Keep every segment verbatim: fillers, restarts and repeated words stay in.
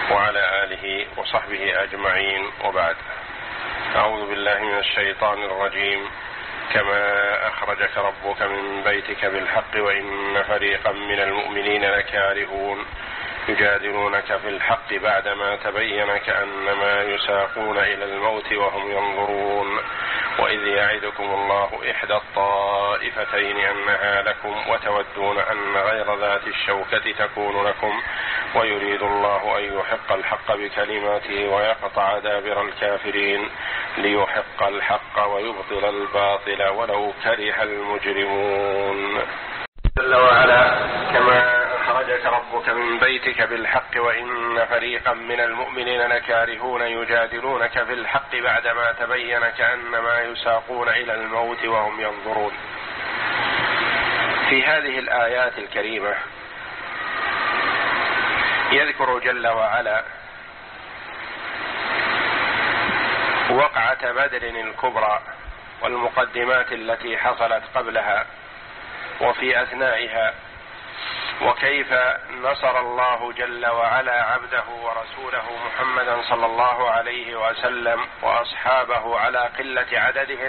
وعلى آله وصحبه أجمعين، وبعد. أعوذ بالله من الشيطان الرجيم. كما أخرجك ربك من بيتك بالحق وإن فريقا من المؤمنين لكارهون يجادلونك في الحق بعدما تبين كأنما يساقون إلى الموت وهم ينظرون. وإذ يعدكم الله إحدى الطائفتين أنها لكم وتودون أن غير ذات الشوكة تكون لكم ويريد الله أن يحق الحق بكلماته ويقطع دابر الكافرين ليحق الحق ويبطل الباطل ولو كره المجرمون. جل وعلا: كما أخرجك ربك من بيتك بالحق وإن فريقا من المؤمنين لكارهون يجادلونك في الحق بعدما تبين كأنما يساقون إلى الموت وهم ينظرون. في هذه الآيات الكريمة يذكر جل وعلا وقعة بدر الكبرى والمقدمات التي حصلت قبلها وفي أثنائها، وكيف نصر الله جل وعلا عبده ورسوله محمدا صلى الله عليه وسلم وأصحابه على قلة عددهم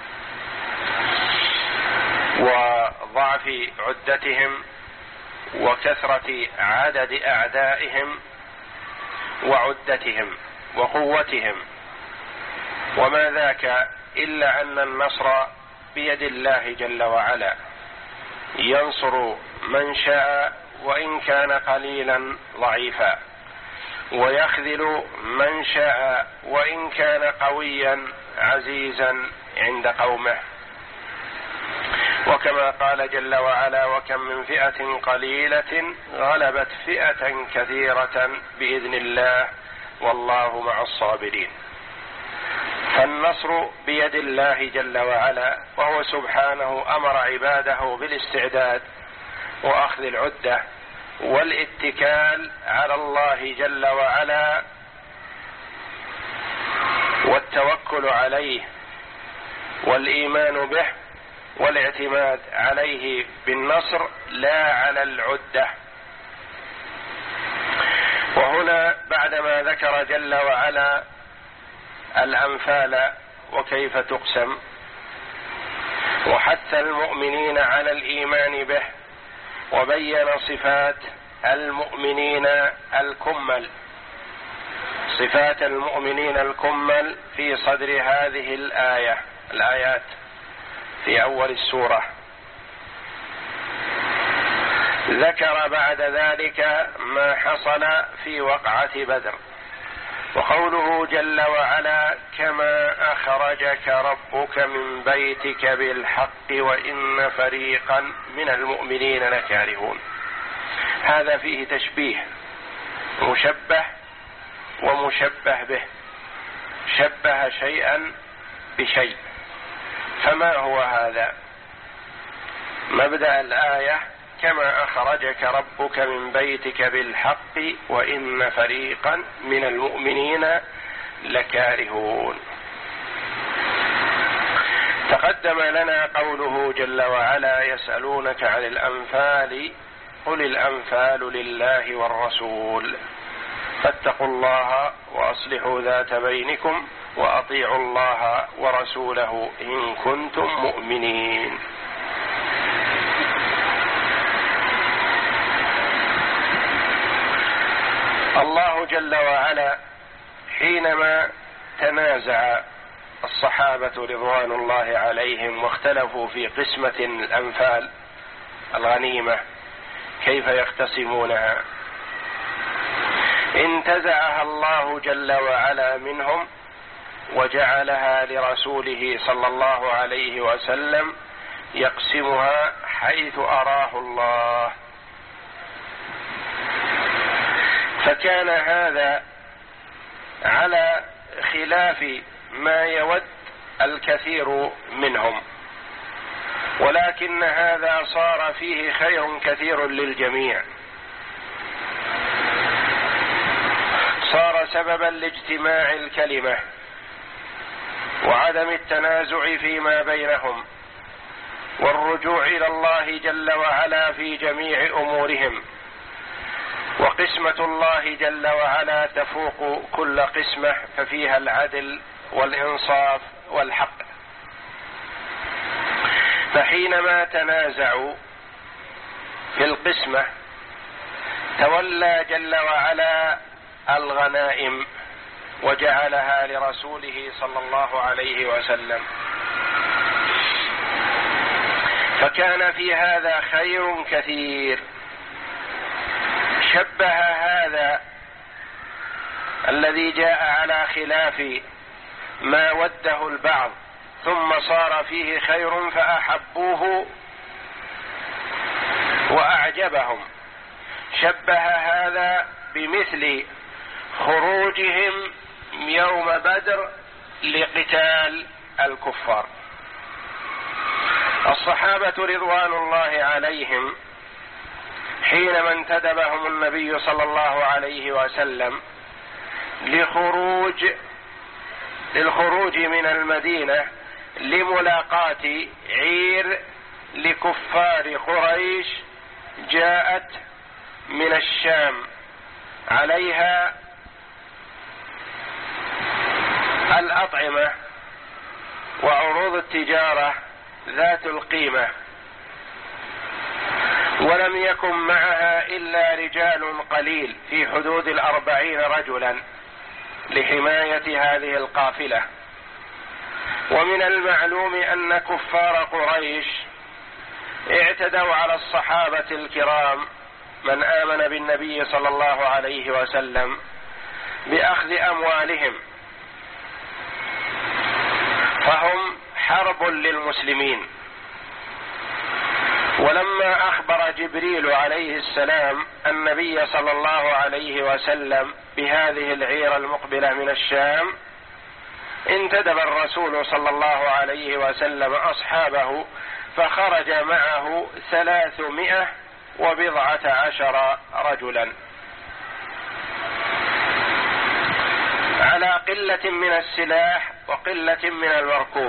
وضعف عدتهم وكثرة عدد أعدائهم وعدتهم وقوتهم، وما ذاك إلا أن النصر بيد الله جل وعلا، ينصر من شاء وإن كان قليلا ضعيفا، ويخذل من شاء وإن كان قويا عزيزا عند قومه. وكما قال جل وعلا: وكم من فئة قليلة غلبت فئة كثيرة بإذن الله والله مع الصابرين. فالنصر بيد الله جل وعلا، وهو سبحانه أمر عباده بالاستعداد وأخذ العدة والاتكال على الله جل وعلا والتوكل عليه والإيمان به والاعتماد عليه بالنصر لا على العدة. وهنا بعدما ذكر جل وعلا الأنفال وكيف تقسم وحث المؤمنين على الإيمان به وبين صفات المؤمنين الكمل صفات المؤمنين الكمل في صدر هذه الآية الآيات في أول السورة، ذكر بعد ذلك ما حصل في وقعة بدر. وقوله جل وعلا: كما أخرجك ربك من بيتك بالحق وإن فريقا من المؤمنين لكارهون، هذا فيه تشبيه، مشبه ومشبه به، شبه شيئا بشيء. فما هو هذا؟ مبدأ الآية: كما أخرجك ربك من بيتك بالحق وإن فريقا من المؤمنين لكارهون. تقدم لنا قوله جل وعلا: يسألونك عن الأنفال قل الأنفال لله والرسول فاتقوا الله وأصلحوا ذات بينكم وأطيعوا الله ورسوله إن كنتم مؤمنين. الله جل وعلا حينما تنازع الصحابة رضوان الله عليهم واختلفوا في قسمة الأنفال الغنيمة كيف يقتسمونها، انتزعها الله جل وعلا منهم وجعلها لرسوله صلى الله عليه وسلم يقسمها حيث أراه الله. فكان هذا على خلاف ما يود الكثير منهم، ولكن هذا صار فيه خير كثير للجميع، صار سببا لاجتماع الكلمة وعدم التنازع فيما بينهم والرجوع إلى الله جل وعلا في جميع أمورهم. وقسمة الله جل وعلا تفوق كل قسمة، ففيها العدل والإنصاف والحق. فحينما تنازعوا في القسمة تولى جل وعلا الغنائم وجعلها لرسوله صلى الله عليه وسلم، فكان في هذا خير كثير. شبه هذا الذي جاء على خلاف ما وده البعض ثم صار فيه خير فأحبوه وأعجبهم، شبه هذا بمثل خروجهم يوم بدر لقتال الكفار. الصحابة رضوان الله عليهم حينما انتدبهم النبي صلى الله عليه وسلم لخروج للخروج من المدينة لملاقاة عير لكفار قريش جاءت من الشام عليها الأطعمة وعروض التجارة ذات القيمة، ولم يكن معها إلا رجال قليل في حدود الأربعين رجلا لحماية هذه القافلة. ومن المعلوم أن كفار قريش اعتدوا على الصحابة الكرام من آمن بالنبي صلى الله عليه وسلم بأخذ أموالهم، فهم حرب للمسلمين. ولما أخبر جبريل عليه السلام النبي صلى الله عليه وسلم بهذه العير المقبلة من الشام انتدب الرسول صلى الله عليه وسلم أصحابه فخرج معه ثلاثمائة وبضعة عشر رجلا على قلة من السلاح وقلة من المركوب،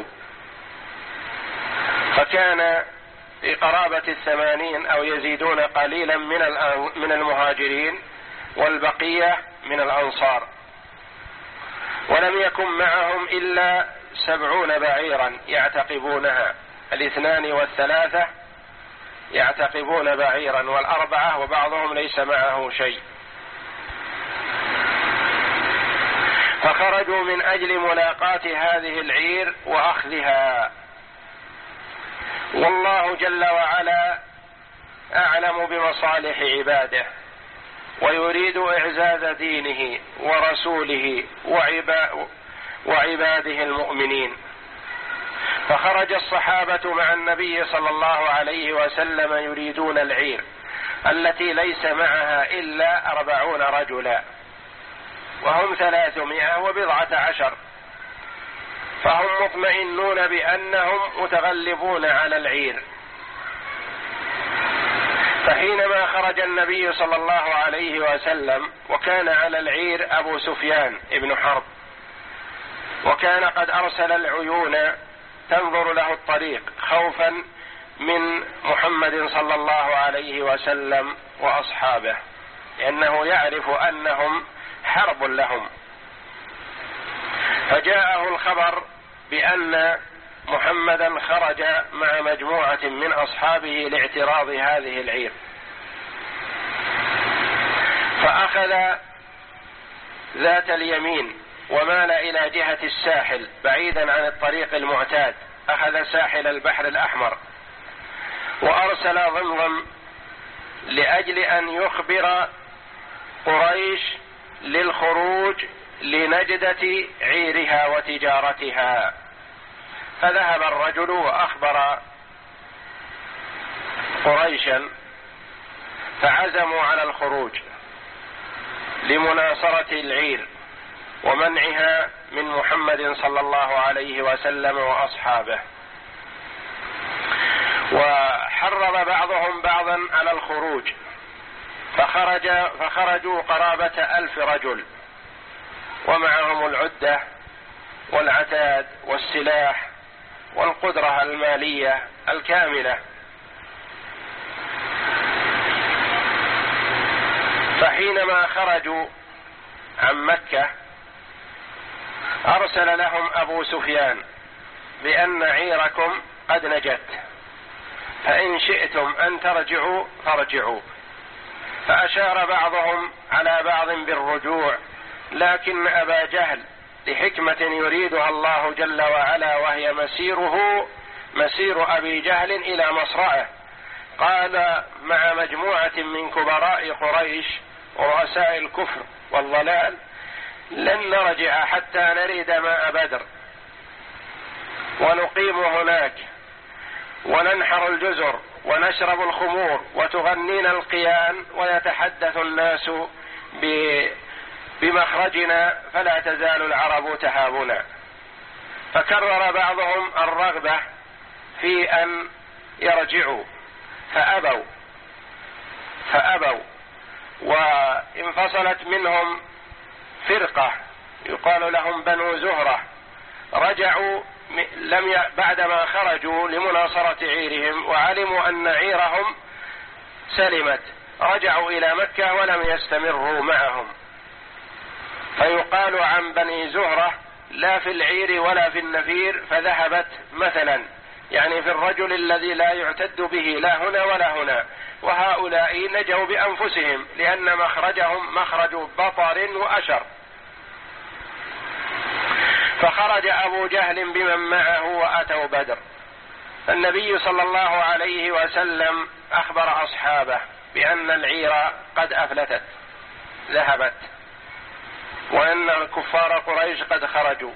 فكان في قرابة الثمانين أو يزيدون قليلا من المهاجرين والبقية من الأنصار. ولم يكن معهم إلا سبعون بعيرا يعتقبونها، الاثنان والثلاثة يعتقبون بعيرا والأربعة وبعضهم ليس معه شيء. فخرجوا من أجل ملاقاة هذه العير وأخذها، والله جل وعلا أعلم بمصالح عباده ويريد إعزاز دينه ورسوله وعباده المؤمنين. فخرج الصحابة مع النبي صلى الله عليه وسلم يريدون العير التي ليس معها إلا أربعون رجلا وهم ثلاثمائة وبضعة عشر، فهم مطمئنون بأنهم متغلبون على العير. فحينما خرج النبي صلى الله عليه وسلم وكان على العير أبو سفيان ابن حرب، وكان قد أرسل العيون تنظر له الطريق خوفا من محمد صلى الله عليه وسلم وأصحابه، لأنه يعرف أنهم حرب لهم. فجاءه الخبر بأن محمدا خرج مع مجموعة من أصحابه لاعتراض هذه العير، فأخذ ذات اليمين ومال إلى جهة الساحل بعيدا عن الطريق المعتاد، أخذ ساحل البحر الأحمر، وأرسل ضمضم لأجل أن يخبر قريش للخروج لنجدة عيرها وتجارتها. فذهب الرجل وأخبر قريشا فعزموا على الخروج لمناصرة العير ومنعها من محمد صلى الله عليه وسلم وأصحابه. وحرض بعضهم بعضا على الخروج، فخرج فخرجوا قرابة ألف رجل ومعهم العدة والعتاد والسلاح والقدرة المالية الكاملة. فحينما خرجوا عن مكة أرسل لهم أبو سفيان بأن عيركم قد نجت، فإن شئتم أن ترجعوا فارجعوا. فأشار بعضهم على بعض بالرجوع، لكن أبا جهل لحكمة يريدها الله جل وعلا وهي مسيره مسير أبي جهل إلى مصرعه، قال مع مجموعة من كبراء قريش ورؤساء الكفر والضلال: لن نرجع حتى نريد ماء بدر ونقيم هناك وننحر الجزر ونشرب الخمور وتغنينا القيان ويتحدث الناس بمخرجنا فلا تزال العرب تهابنا. فكرر بعضهم الرغبة في أن يرجعوا فأبوا فأبوا وانفصلت منهم فرقة يقال لهم بنو زهرة، رجعوا لم ي... بعدما خرجوا لمناصرة عيرهم وعلموا أن عيرهم سلمت، رجعوا إلى مكة ولم يستمروا معهم. فيقال عن بني زهرة: لا في العير ولا في النفير، فذهبت مثلا، يعني في الرجل الذي لا يعتد به لا هنا ولا هنا. وهؤلاء نجوا بأنفسهم لأن مخرجهم مخرج بطر وأشر. فخرج أبو جهل بمن معه وأتوا بدر. النبي صلى الله عليه وسلم أخبر أصحابه بأن العير قد أفلتت ذهبت، وأن كفار قريش قد خرجوا،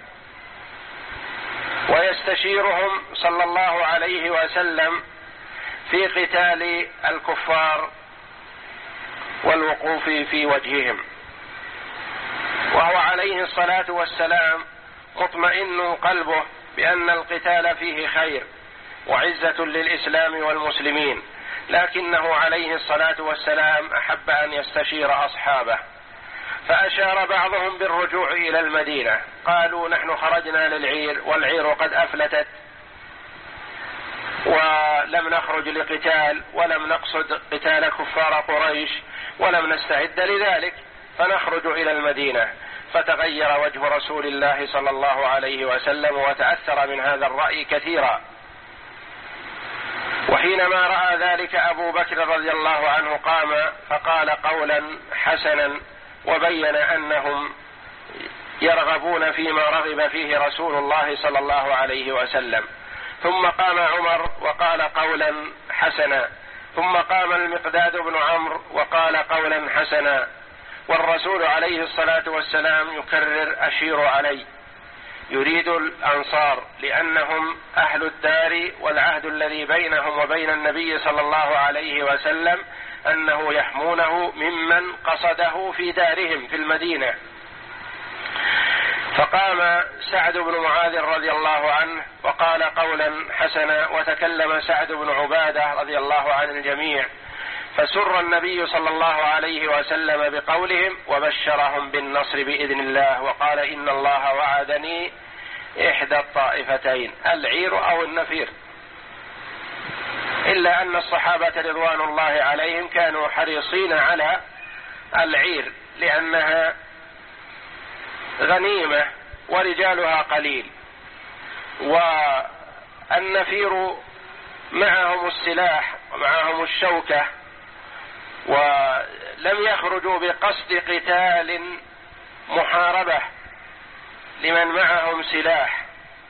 ويستشيرهم صلى الله عليه وسلم في قتال الكفار والوقوف في وجههم، وهو عليه الصلاة والسلام مطمئن قلبه بأن القتال فيه خير وعزة للإسلام والمسلمين، لكنه عليه الصلاة والسلام أحب أن يستشير أصحابه. فأشار بعضهم بالرجوع إلى المدينة، قالوا: نحن خرجنا للعير والعير قد أفلتت ولم نخرج لقتال ولم نقصد قتال كفار قريش ولم نستعد لذلك، فنخرج إلى المدينة. فتغير وجه رسول الله صلى الله عليه وسلم وتأثر من هذا الرأي كثيرا. وحينما رأى ذلك أبو بكر رضي الله عنه قام فقال قولا حسنا وبين أنهم يرغبون فيما رغب فيه رسول الله صلى الله عليه وسلم. ثم قام عمر وقال قولا حسنا، ثم قام المقداد بن عمرو وقال قولا حسنا، والرسول عليه الصلاة والسلام يكرر: أشير علي، يريد الأنصار لأنهم أهل الدار، والعهد الذي بينهم وبين النبي صلى الله عليه وسلم أنه يحمونه ممن قصده في دارهم في المدينة. فقام سعد بن معاذ رضي الله عنه وقال قولا حسنا، وتكلم سعد بن عبادة رضي الله عن الجميع، فسر النبي صلى الله عليه وسلم بقولهم وبشرهم بالنصر بإذن الله، وقال: إن الله وعدني إحدى الطائفتين، العير أو النفير. إلا أن الصحابة رضوان الله عليهم كانوا حريصين على العير لأنها غنيمة ورجالها قليل، والنفير معهم السلاح ومعهم الشوكة، ولم يخرجوا بقصد قتال محاربة لمن معهم سلاح.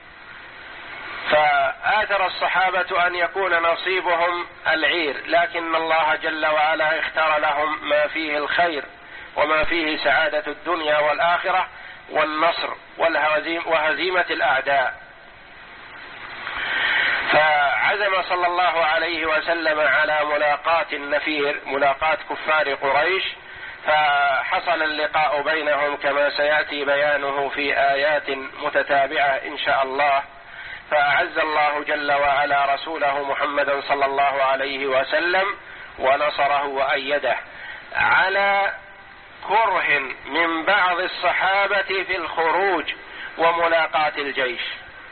فآثر الصحابة أن يكون نصيبهم العير، لكن الله جل وعلا اختار لهم ما فيه الخير وما فيه سعادة الدنيا والآخرة والنصر وهزيمة الأعداء. فعزم صلى الله عليه وسلم على ملاقاة النفير، ملاقاة كفار قريش، فحصل اللقاء بينهم كما سيأتي بيانه في آيات متتابعة إن شاء الله. فأعز الله جل وعلا رسوله محمدا صلى الله عليه وسلم ونصره وأيده على كره من بعض الصحابة في الخروج وملاقاة الجيش،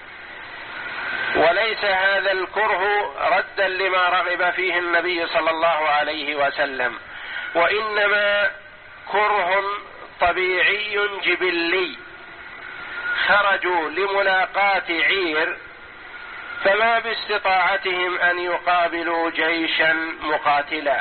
وليس هذا الكره ردا لما رغب فيه النبي صلى الله عليه وسلم، وإنما كره طبيعي جبلي، خرجوا لملاقاة عير فما باستطاعتهم أن يقابلوا جيشا مقاتلا،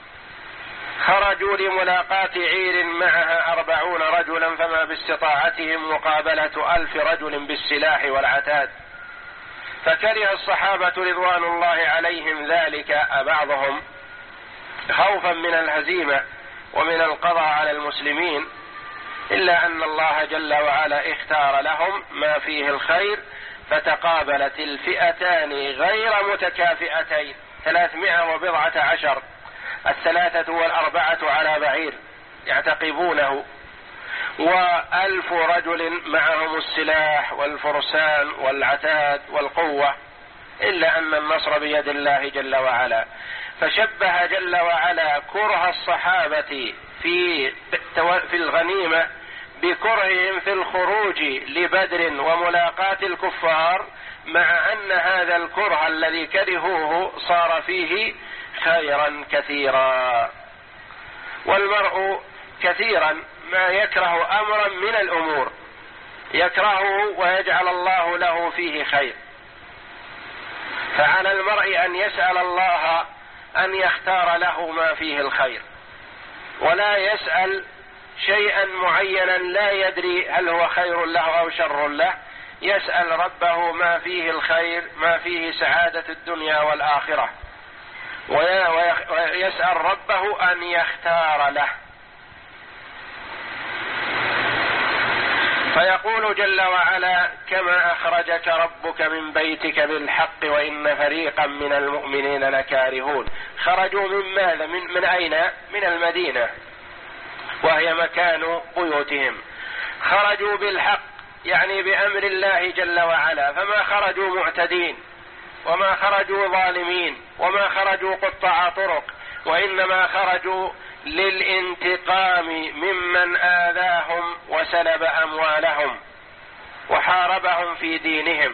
خرجوا لملاقاة عير معها أربعون رجلا فما باستطاعتهم مقابلة ألف رجل بالسلاح والعتاد، فكره الصحابة رضوان الله عليهم ذلك بعضهم خوفا من الهزيمة ومن القضاء على المسلمين، إلا أن الله جل وعلا اختار لهم ما فيه الخير، فتقابلت الفئتان غير متكافئتين، ثلاثمائة وبضعة عشر، الثلاثة والأربعة على بعير يعتقبونه، وألف رجل معهم السلاح والفرسان والعتاد والقوة، إلا أن النصر بيد الله جل وعلا. فشبه جل وعلا كره الصحابة في في الغنيمة بكرههم في الخروج لبدر وملاقاة الكفار، مع أن هذا الكره الذي كرهوه صار فيه خيرا كثيرا. والمرء كثيرا ما يكره أمرا من الأمور يكرهه ويجعل الله له فيه خير، فعلى المرء أن يسأل الله أن يختار له ما فيه الخير، ولا يسأل شيئا معينا لا يدري هل هو خير له أو شر له، يسأل ربه ما فيه الخير، ما فيه سعادة الدنيا والآخرة، ويسأل ربه أن يختار له. فيقول جل وعلا: كما أخرجك ربك من بيتك بالحق وإن فريقا من المؤمنين لكارهون. خرجوا من ماذا؟ من, من أين؟ من المدينة، وهي مكان بيوتهم. خرجوا بالحق يعني بأمر الله جل وعلا، فما خرجوا معتدين، وما خرجوا ظالمين، وما خرجوا قطاع طرق، وإنما خرجوا للانتقام ممن آذاهم وسلب أموالهم وحاربهم في دينهم.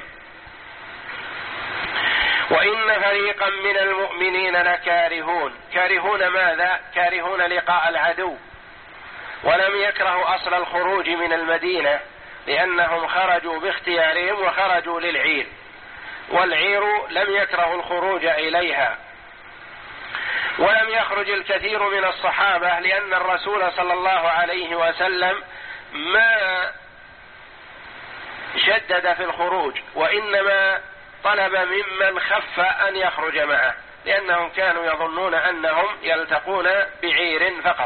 وإن فريقا من المؤمنين لكارهون. كارهون ماذا؟ كارهون لقاء العدو، ولم يكرهوا أصل الخروج من المدينة، لأنهم خرجوا باختيارهم وخرجوا للعير، والعير لم يكرهوا الخروج إليها. ولم يخرج الكثير من الصحابة، لأن الرسول صلى الله عليه وسلم ما شدد في الخروج، وإنما طلب ممن خف أن يخرج معه، لأنهم كانوا يظنون أنهم يلتقون بعير فقط.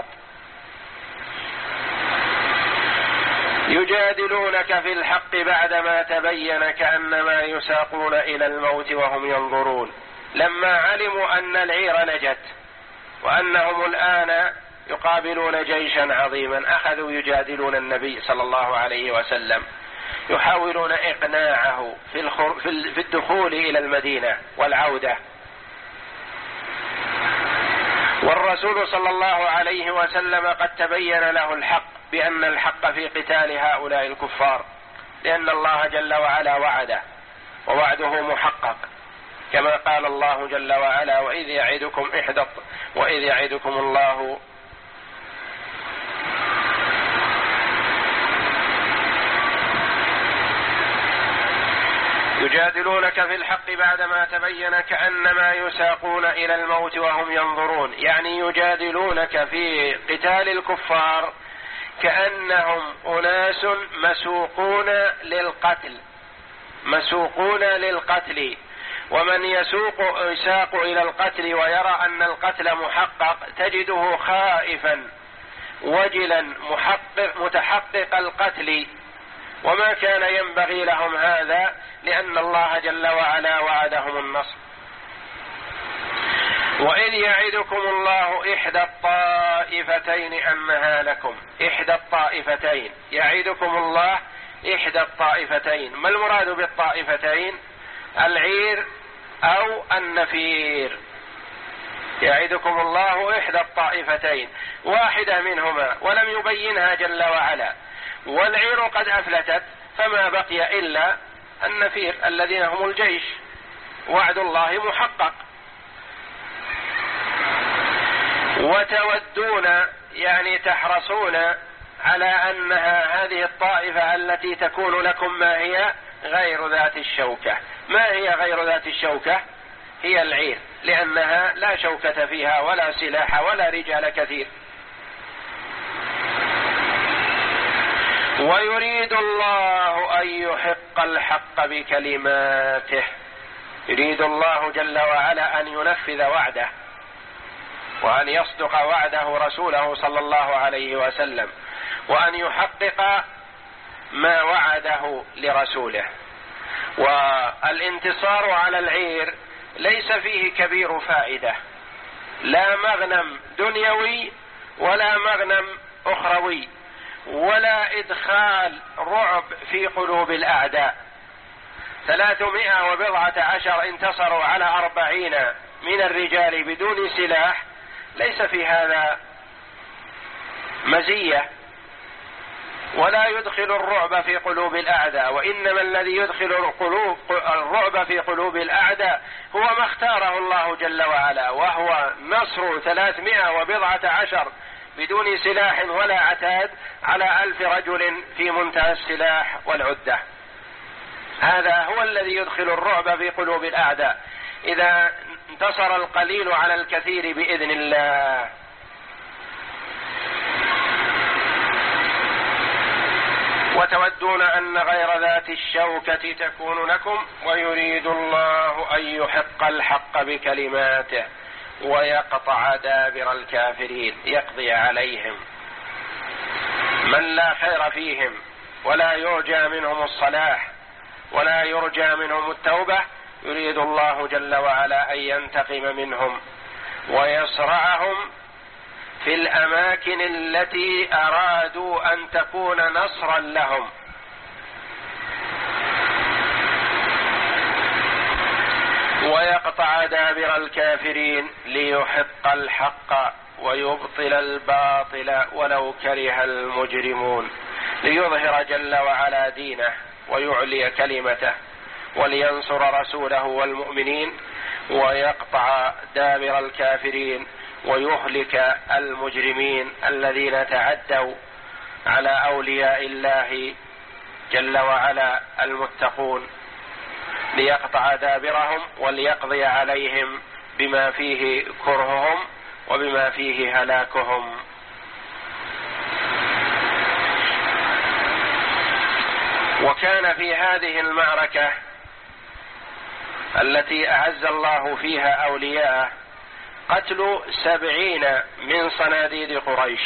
يجادلونك في الحق بعدما تبين كأنما يساقون إلى الموت وهم ينظرون. لما علموا أن العير نجت وأنهم الآن يقابلون جيشا عظيما، أخذوا يجادلون النبي صلى الله عليه وسلم، يحاولون إقناعه في, في الدخول إلى المدينة والعودة. والرسول صلى الله عليه وسلم قد تبين له الحق بأن الحق في قتال هؤلاء الكفار، لأن الله جل وعلا وعده، ووعده محقق، كما قال الله جل وعلا: وإذ يعدكم إحدى وإذ يعدكم الله يجادلونك في الحق بعدما تبين كأنما يساقون إلى الموت وهم ينظرون. يعني يجادلونك في قتال الكفار كأنهم أناس مسوقون للقتل، مسوقون للقتل. ومن يسوق يساق إلى القتل ويرى أن القتل محقق تجده خائفا وجلا محقق متحقق القتل، وما كان ينبغي لهم هذا، لأن الله جل وعلا وعدهم النصر. وإذ يعدكم الله إحدى الطائفتين أنها لكم. إحدى الطائفتين، يعدكم الله إحدى الطائفتين. ما المراد بالطائفتين؟ العير أو النفير. يعدكم الله إحدى الطائفتين، واحدة منهما، ولم يبينها جل وعلا. والعير قد أفلتت، فما بقي إلا النفير الذين هم الجيش، وعد الله محقق. وتودون يعني تحرصون على أنها هذه الطائفة التي تكون لكم ما هي غير ذات الشوكة. ما هي غير ذات الشوكة؟ هي العير، لأنها لا شوكة فيها ولا سلاح ولا رجال كثير. ويريد الله أن يحق الحق بكلماته، يريد الله جل وعلا أن ينفذ وعده وأن يصدق وعده رسوله صلى الله عليه وسلم، وأن يحقق ما وعده لرسوله. والانتصار على العير ليس فيه كبير فائدة، لا مغنم دنيوي ولا مغنم أخروي، ولا إدخال رعب في قلوب الأعداء. ثلاثمائة وبضعة عشر انتصروا على أربعين من الرجال بدون سلاح، ليس في هذا مزية، ولا يدخل الرعب في قلوب الأعداء، وإنما الذي يدخل القلوب الرعب في قلوب الأعداء هو ما اختاره الله جل وعلا، وهو نصر ثلاثمائة وبضعة عشر بدون سلاح ولا عتاد على ألف رجل في منتهى السلاح والعدة. هذا هو الذي يدخل الرعب في قلوب الأعداء، إذا انتصر القليل على الكثير بإذن الله. وتودون أن غير ذات الشوكة تكون لكم، ويريد الله أن يحق الحق بكلماته ويقطع دابر الكافرين، يقضي عليهم من لا خير فيهم ولا يرجى منهم الصلاح ولا يرجى منهم التوبة. يريد الله جل وعلا أن ينتقم منهم ويصرعهم في الأماكن التي أرادوا أن تكون نصرا لهم. ويقطع دابر الكافرين ليحق الحق ويبطل الباطل ولو كره المجرمون، ليظهر جل وعلا دينه ويعلي كلمته ولينصر رسوله والمؤمنين، ويقطع دابر الكافرين ويهلك المجرمين الذين تعدوا على أولياء الله جل وعلا المتقون، ليقطع دابرهم وليقضي عليهم بما فيه كرههم وبما فيه هلاكهم. وكان في هذه المعركة التي أعز الله فيها أولياءه قتل سبعين من صناديد قريش.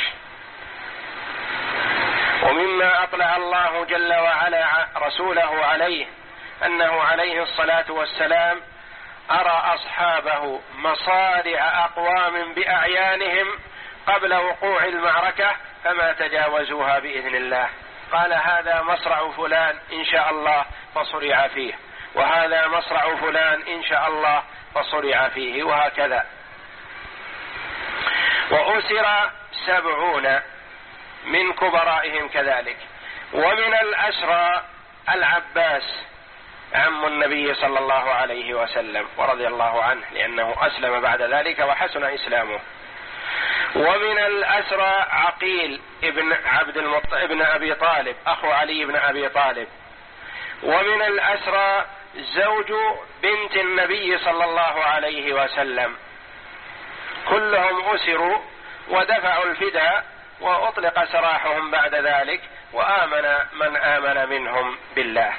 ومما أطلع الله جل وعلا رسوله عليه أنه عليه الصلاة والسلام أرى أصحابه مصارع أقوام بأعيانهم قبل وقوع المعركة فما تجاوزوها بإذن الله. قال هذا مصرع فلان إن شاء الله فصرع فيه، وهذا مصرع فلان إن شاء الله فصرع فيه، وهكذا. وأسر سبعون من كبرائهم كذلك. ومن الأسرى العباس عم النبي صلى الله عليه وسلم ورضي الله عنه، لأنه أسلم بعد ذلك وحسن إسلامه. ومن الأسرى عقيل ابن عبد المطلب ابن أبي طالب أخو علي بن أبي طالب. ومن الأسرى زوج بنت النبي صلى الله عليه وسلم. كلهم أسروا ودفعوا الفداء وأطلق سراحهم بعد ذلك، وآمن من آمن منهم بالله.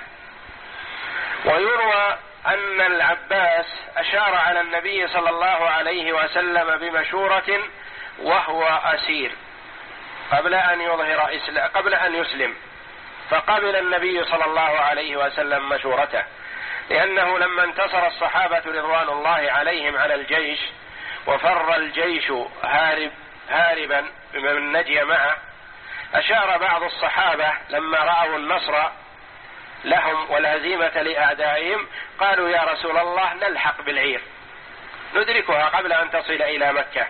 ويروى أن العباس أشار على النبي صلى الله عليه وسلم بمشورة وهو أسير قبل أن يظهر إسلام قبل أن يسلم، فقبل النبي صلى الله عليه وسلم مشورته، لأنه لما انتصر الصحابة رضوان الله عليهم على الجيش وفر الجيش هارب هاربا بمن نجي معه، أشار بعض الصحابة لما رأوا النصر لهم والهزيمة لأعدائهم قالوا يا رسول الله نلحق بالعير ندركها قبل أن تصل إلى مكة.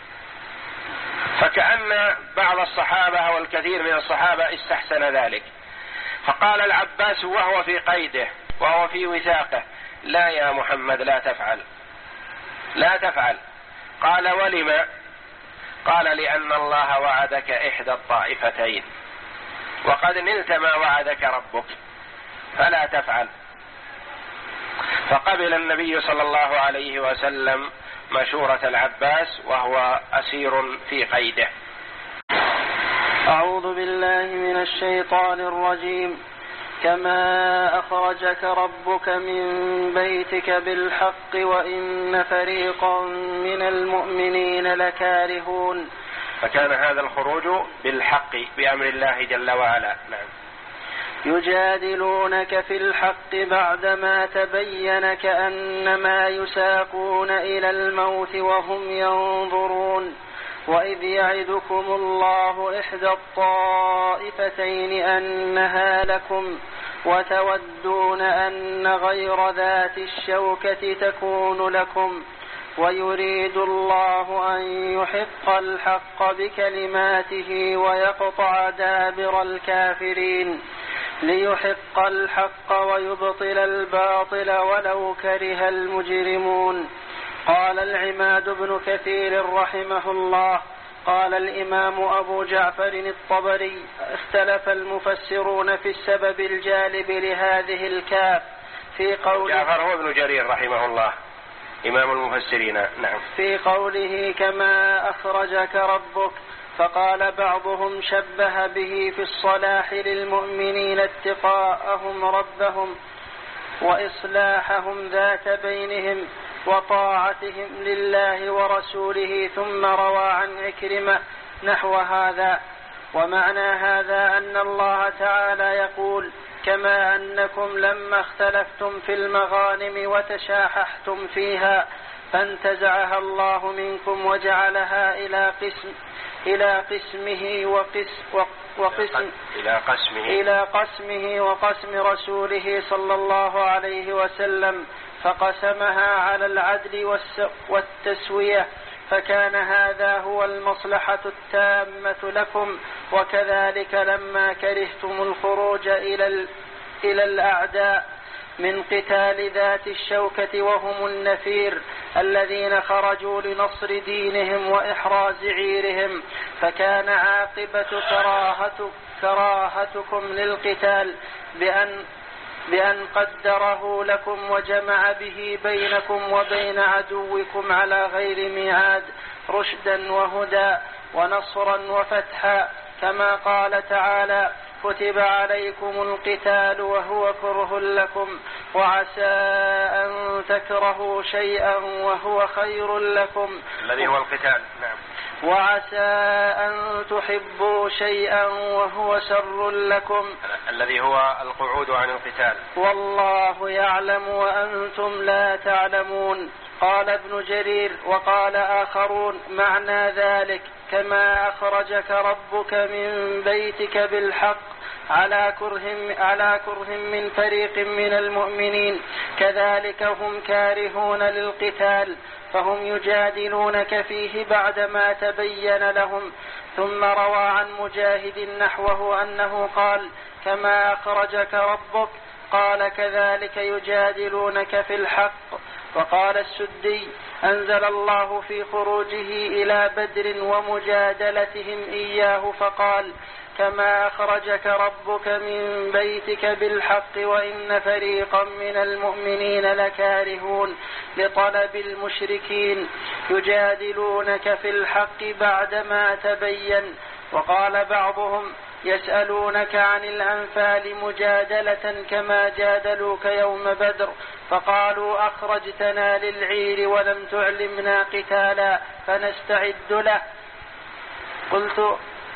فكأن بعض الصحابة والكثير من الصحابة استحسن ذلك، فقال العباس وهو في قيده وهو في وثاقه لا يا محمد لا تفعل لا تفعل. قال ولم؟ قال لأن الله وعدك إحدى الطائفتين وقد نلت ما وعدك ربك فلا تفعل. فقبل النبي صلى الله عليه وسلم مشورة العباس وهو أسير في قيده. أعوذ بالله من الشيطان الرجيم. كما أخرجك ربك من بيتك بالحق وإن فريقا من المؤمنين لكارهون. فكان هذا الخروج بالحق بأمر الله جل وعلا. نعم. يجادلونك في الحق بعدما تبين كأنما يساقون إلى الموت وهم ينظرون. وإذ يعدكم الله إحدى الطائفتين أنها لكم وتودون أن غير ذات الشوكة تكون لكم ويريد الله أن يحق الحق بكلماته ويقطع دابر الكافرين ليحق الحق ويبطل الباطل ولو كره المجرمون. قال العماد بن كثير رحمه الله قال الإمام أبو جعفر الطبري اختلف المفسرون في السبب الجالب لهذه الكاف في قوله جعفر هو ابن جرير رحمه الله إمام المفسرين. نعم. في قوله كما أخرجك ربك، فقال بعضهم شبه به في الصلاح للمؤمنين اتقاءهم ربهم وإصلاحهم ذات بينهم وطاعتهم لله ورسوله، ثم روى عن عكرمة نحو هذا. ومعنى هذا أن الله تعالى يقول كما أنكم لما اختلفتم في المغانم وتشاححتم فيها فانتزعها الله منكم وجعلها إلى قسم إلى قسمه وقس وقسم إلى قسمه إلى قسمه وقسم رسوله صلى الله عليه وسلم، فقسمها على العدل والتسوية، فكان هذا هو المصلحة التامة لكم. وكذلك لما كرهتم الخروج إلى إلى الأعداء من قتال ذات الشوكة وهم النفير الذين خرجوا لنصر دينهم وإحراز عيرهم، فكان عاقبة كراهة كراهتكم للقتال بأن بأن قدره لكم وجمع به بينكم وبين عدوكم على غير ميعاد رشدا وهدى ونصرا وفتحا، كما قال تعالى كتب عليكم القتال وهو كره لكم وعسى أن تكرهوا شيئا وهو خير لكم الذي هو القتال. نعم. وعسى أن تحبوا شيئا وهو شر لكم الذي هو القعود عن القتال، والله يعلم وأنتم لا تعلمون. قال ابن جرير وقال آخرون معنى ذلك كما أخرجك ربك من بيتك بالحق على كره, على كره من فريق من المؤمنين، كذلك هم كارهون للقتال فهم يجادلونك فيه بعدما تبين لهم. ثم روى عن مجاهد نحوه أنه قال كما أخرجك ربك، قال كذلك يجادلونك في الحق. وقال السدي أنزل الله في خروجه إلى بدر ومجادلتهم إياه فقال كما أخرجك ربك من بيتك بالحق وإن فريقا من المؤمنين لكارهون لطلب المشركين يجادلونك في الحق بعدما تبين. وقال بعضهم يسألونك عن الأنفال مجادلة كما جادلوك يوم بدر، فقالوا أخرجتنا للعير ولم تعلمنا قتالا فنستعد له. قلت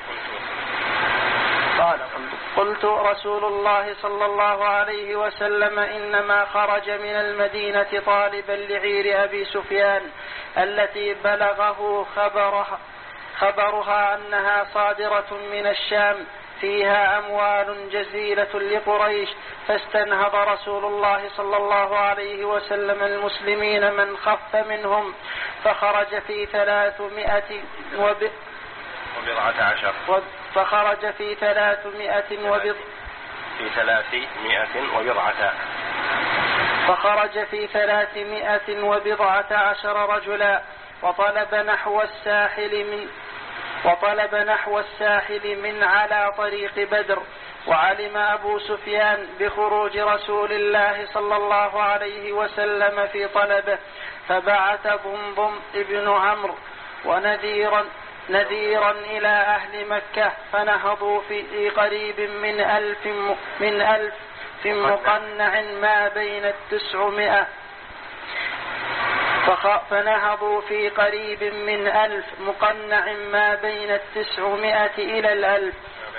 قال قلت رسول الله صلى الله عليه وسلم إنما خرج من المدينة طالبا لعير أبي سفيان التي بلغه خبرها, خبرها أنها صادرة من الشام فيها أموال جزيلة لقريش، فاستنهض رسول الله صلى الله عليه وسلم المسلمين من خف منهم فخرج في ثلاثمائة وب... وبضعة عشر فخرج في ثلاثمائة وبض... في ثلاثمائة وبضعة فخرج في ثلاثمائة وبضعة عشر رجلا، وطلب نحو الساحل من وطلب نحو الساحل من على طريق بدر. وعلم أبو سفيان بخروج رسول الله صلى الله عليه وسلم في طلبه، فبعث ضمضم ابن عمرو ونذيرا نذيرا إلى أهل مكة، فنهضوا في قريب من ألف من ألف في مقنع ما بين التسعمائة فنهضوا في قريب من ألف مقنع ما بين التسعمائة إلى الألف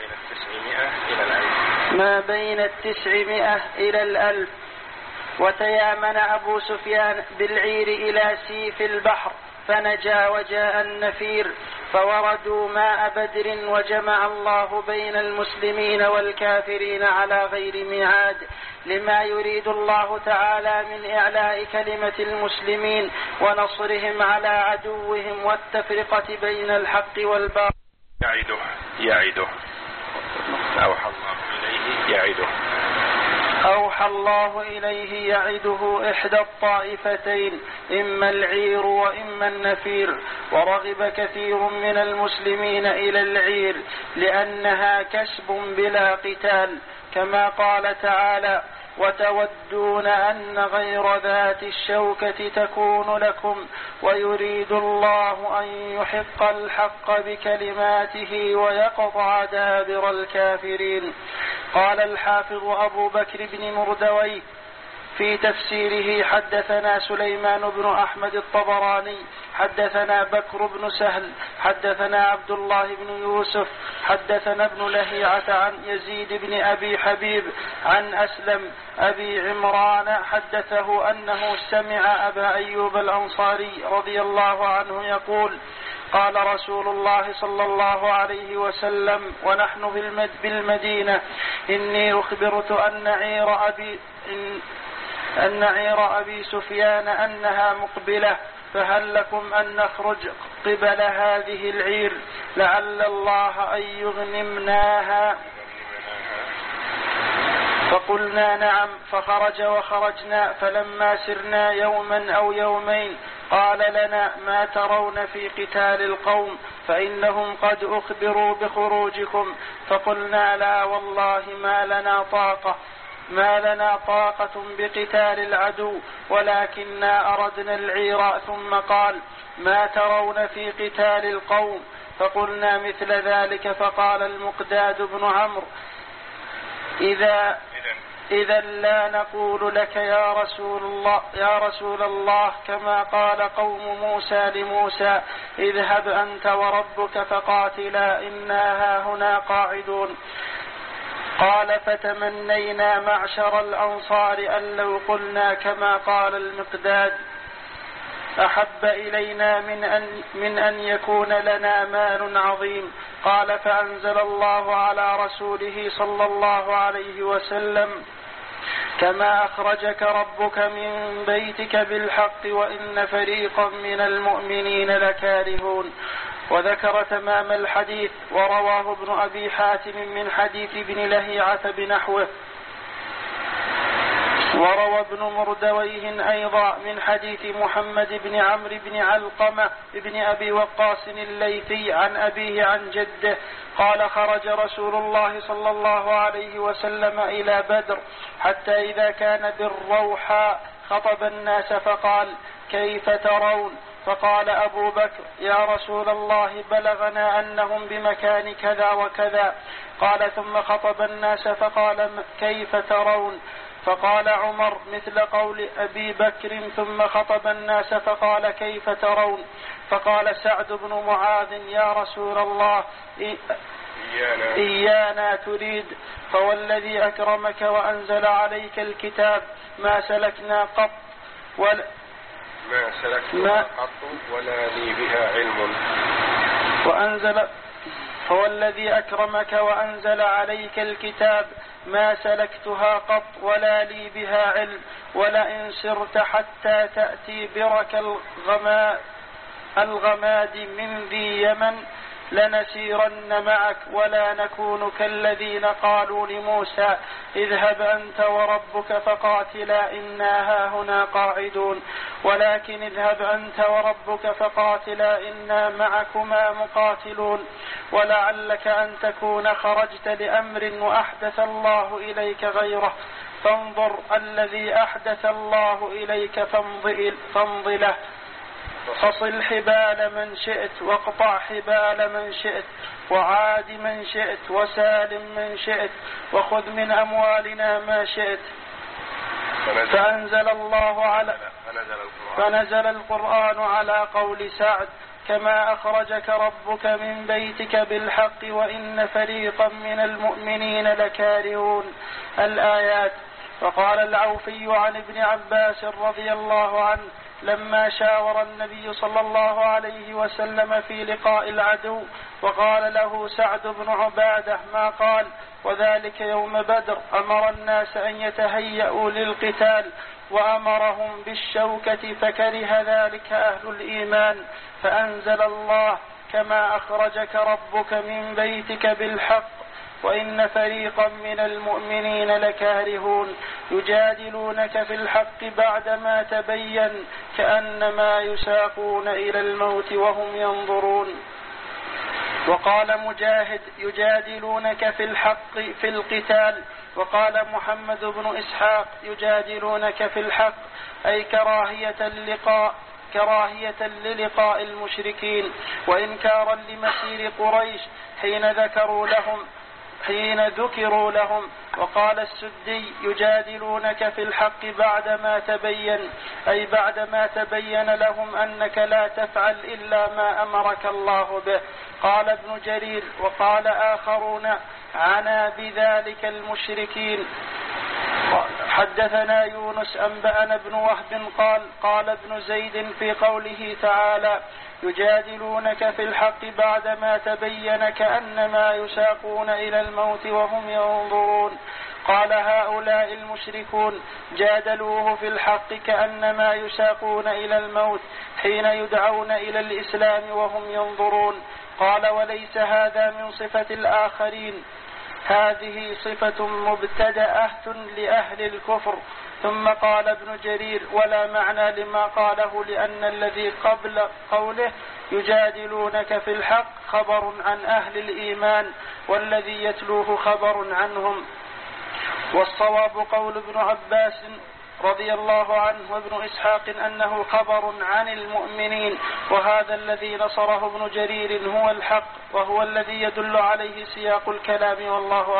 ما بين التسعمائة إلى الألف وتيامن أبو سفيان بالعير إلى سيف البحر، فنجا وجاء النفير، فوردوا ماء بدر، وجمع الله بين المسلمين والكافرين على غير ميعاد، لما يريد الله تعالى من إعلاء كلمة المسلمين ونصرهم على عدوهم والتفرقة بين الحق والباطل. يعده يعده أوحى الله إليه يعده أوحى الله إليه يعده إحدى الطائفتين، إما العير وإما النفير. ورغب كثير من المسلمين إلى العير لأنها كسب بلا قتال، كما قال تعالى: وتودون أن غير ذات الشوكة تكون لكم ويريد الله أن يحق الحق بكلماته ويقطع دابر الكافرين. قال الحافظ أبو بكر بن مردويه في تفسيره: حدثنا سليمان بن أحمد الطبراني حدثنا بكر بن سهل حدثنا عبد الله بن يوسف حدثنا ابن لهيعة عن يزيد بن أبي حبيب عن أسلم أبي عمران حدثه أنه سمع أبا أيوب الأنصاري رضي الله عنه يقول: قال رسول الله صلى الله عليه وسلم ونحن بالمدينة: إني أخبرت أن عير أبي إن أن عير أبي سفيان أنها مقبلة، فهل لكم أن نخرج قبل هذه العير لعل الله أن يغنمناها؟ فقلنا نعم، فخرج وخرجنا، فلما سرنا يوما أو يومين قال لنا: ما ترون في قتال القوم؟ فإنهم قد أخبروا بخروجكم. فقلنا: لا والله ما لنا طاقة ما لنا طاقة بقتال العدو، ولكننا أردنا العير. ثم قال: ما ترون في قتال القوم؟ فقلنا مثل ذلك. فقال المقداد بن عمرو: إذا إذا لا نقول لك يا رسول الله يا رسول الله كما قال قوم موسى لموسى: اذهب أنت وربك فقاتلا إنا هاهنا قاعدون. قال: فتمنينا معشر الأنصار أن لو قلنا كما قال المقداد، أحب إلينا من أن, من أن يكون لنا مال عظيم. قال: فأنزل الله على رسوله صلى الله عليه وسلم: كما أخرجك ربك من بيتك بالحق وإن فريقا من المؤمنين لكارهون. وذكر تمام الحديث، ورواه ابن أبي حاتم من حديث ابن لهيعة بنحوه. وروى ابن مردويه أيضا من حديث محمد بن عمرو بن علقمة بن أبي وقاص الليثي عن أبيه عن جده قال: خرج رسول الله صلى الله عليه وسلم إلى بدر، حتى إذا كان بالروحاء خطب الناس فقال: كيف ترون؟ فقال أبو بكر: يا رسول الله بلغنا أنهم بمكان كذا وكذا. قال: ثم خطب الناس فقال: كيف ترون؟ فقال عمر مثل قول أبي بكر: ثم خطب الناس فقال: كيف ترون؟ فقال سعد بن معاذ: يا رسول الله إيانا, إيانا تريد، فوالذي أكرمك وأنزل عليك الكتاب ما سلكنا قط ولا ما سلكنا قط ولا لي بها علم. وأنزل فوالذي أكرمك وأنزل عليك الكتاب ما سلكتها قط ولا لي بها علم، ولئن سرت حتى تأتي برك الغما الغماد من ذي يمن لنسيرن معك ولا نكون كالذين قالوا لموسى اذهب أنت وربك فقاتلا إنا هاهنا قاعدون ولكن اذهب أنت وربك فقاتلا إنا معكما مقاتلون ولعلك أن تكون خرجت لأمر وأحدث الله إليك غيره فانظر الذي أحدث الله إليك فامض له فصل حبال من شئت واقطع حبال من شئت وعاد من شئت وسالم من شئت وخذ من أموالنا ما شئت. فأنزل الله على فنزل القرآن على قول سعد كما أخرجك ربك من بيتك بالحق وإن فريقا من المؤمنين لكارهون الآيات. وقال العوفي عن ابن عباس رضي الله عنه لما شاور النبي صلى الله عليه وسلم في لقاء العدو وقال له سعد بن عبادة ما قال وذلك يوم بدر أمر الناس أن يتهيأوا للقتال وأمرهم بالشوكة فكره ذلك أهل الإيمان فأنزل الله كما أخرجك ربك من بيتك بالحق وإن فريقا من المؤمنين لكارهون يجادلونك في الحق بعدما تبين كأنما يساقون إلى الموت وهم ينظرون. وقال مجاهد يجادلونك في الحق في القتال. وقال محمد بن إسحاق يجادلونك في الحق أي كراهية اللقاء كراهية للقاء المشركين وإنكارا لمسير قريش حين ذكروا لهم حين ذكروا لهم. وقال السدي يجادلونك في الحق بعدما تبين أي بعدما تبين لهم أنك لا تفعل إلا ما أمرك الله به. قال ابن جرير وقال آخرون عنا بذلك المشركين. حدثنا يونس أنبأنا ابن وهب قال قال ابن زيد في قوله تعالى يجادلونك في الحق بعدما تبين كأنما يساقون إلى الموت وهم ينظرون. قال هؤلاء المشركون جادلوه في الحق كأنما يساقون إلى الموت حين يدعون إلى الإسلام وهم ينظرون. قال وليس هذا من صفة الآخرين هذه صفة مبتدأة لأهل الكفر. ثم قال ابن جرير ولا معنى لما قاله لأن الذي قبل قوله يجادلونك في الحق خبر عن أهل الإيمان والذي يتلوه خبر عنهم. والصواب قول ابن عباس رضي الله عنه وابن إسحاق أنه خبر عن المؤمنين وهذا الذي نصره ابن جرير هو الحق وهو الذي يدل عليه سياق الكلام والله